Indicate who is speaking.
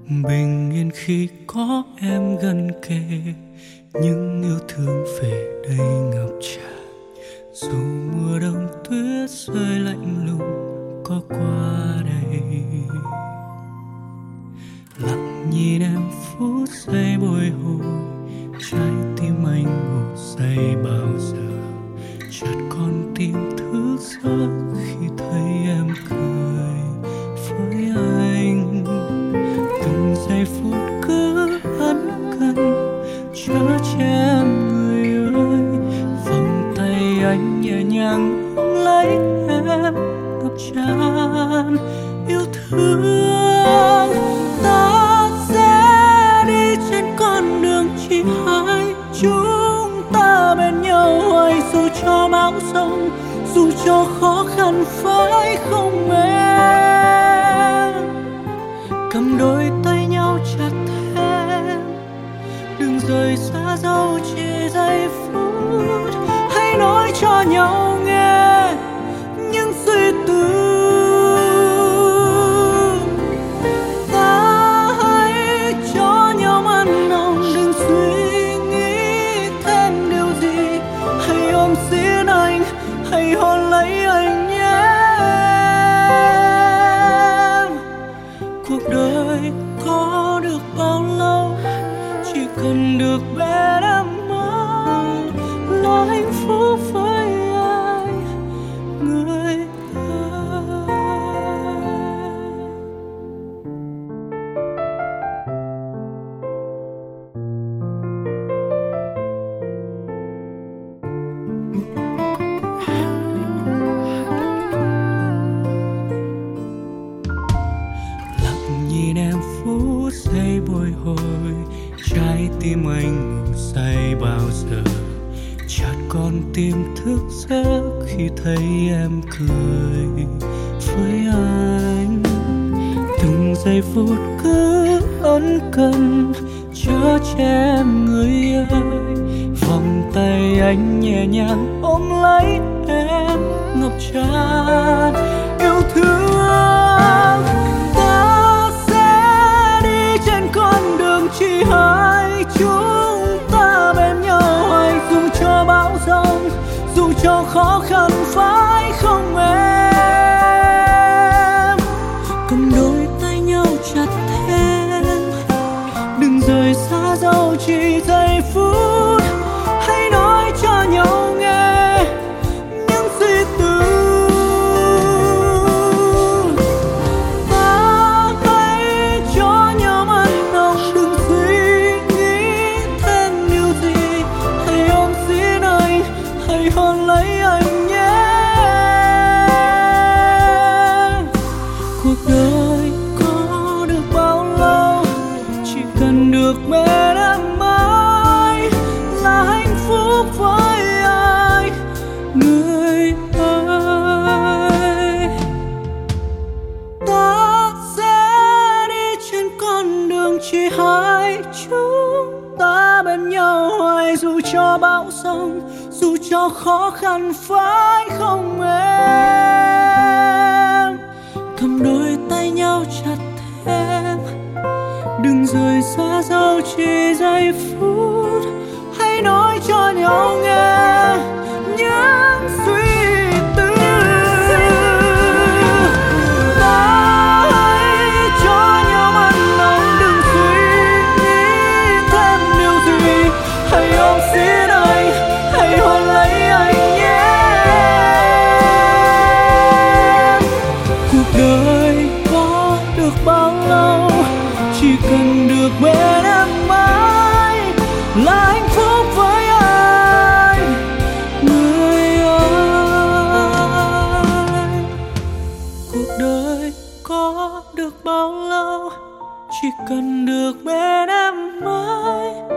Speaker 1: Bình yên khi có em gần kề, những yêu thương về đây ngập tràn. Dù mùa đông tuyết rơi lạnh lùng có qua đây, lặng nhìn em phút giây bồi hồi, trái tim anh ngủ say bao giờ. Chợt con tim thức giấc khi thấy em cười với anh. Từng giây phút cứ ân cần chở che em người ơi. Vòng tay anh nhẹ nhàng ôm lấy em, ngập tràn yêu thương. Ta sẽ đi trên con đường chỉ hai chúng ta bên nhau hoài, dù cho bão giông, dù cho khó khăn phải không em? Cầm đôi tay nhau chặt thêm, đừng rời xa dẫu chỉ giây phút. Hãy nói cho nhau nghe những suy tư. Ta hãy cho nhau mặn nồng, đừng suy nghĩ thêm điều gì. Hãy ôm xin anh, hãy hôn lấy anh nhé. Cuộc đời có được bao lâu, chỉ cần được bên em mãi là hạnh phúc với anh, người ơi. Lặng nhìn em phút giây bồi hồi, trái tim anh ngủ say bao giờ. Chợt con tim thức giấc khi thấy em cười với anh. Từng giây phút cứ ân cần chở che em người ơi. Vòng tay anh nhẹ nhàng ôm lấy em, ngập tràn yêu thương. Ta sẽ đi trên con đường chỉ hai chúng ta bên nhau hoài, dù cho bão giông, dù cho khó khăn phải không em? Cầm đôi tay nhau chặt thêm, đừng rời xa dẫu chỉ giây phút. Hãy nói cho nhau nghe những suy tư. Ta hãy cho nhau mặn nồng, đừng suy nghĩ thêm điều gì. Hãy ôm xin anh, hãy hôn lấy anh nhé. Cuộc đời có được bao lâu, chỉ cần được bên em mãi là hạnh phúc với ai, người ơi. Ta sẽ đi trên con đường chỉ hai chúng ta bên nhau hoài, dù cho bão giông, dù cho khó khăn phải không em? Cầm đôi tay nhau chặt thêm, đừng rời xa dẫu chỉ giây phút. Hãy nói cho nhau nghe những suy tư. Ta hãy cho nhau mặn nồng, đừng suy nghĩ thêm điều gì. Hãy ôm xin anh, hãy hôn lấy anh nhé. Cuộc đời có được bao lâu, chỉ cần được bên em mãi là hạnh phúc với anh, người ơi. Cuộc đời có được bao lâu, chỉ cần được bên em mãi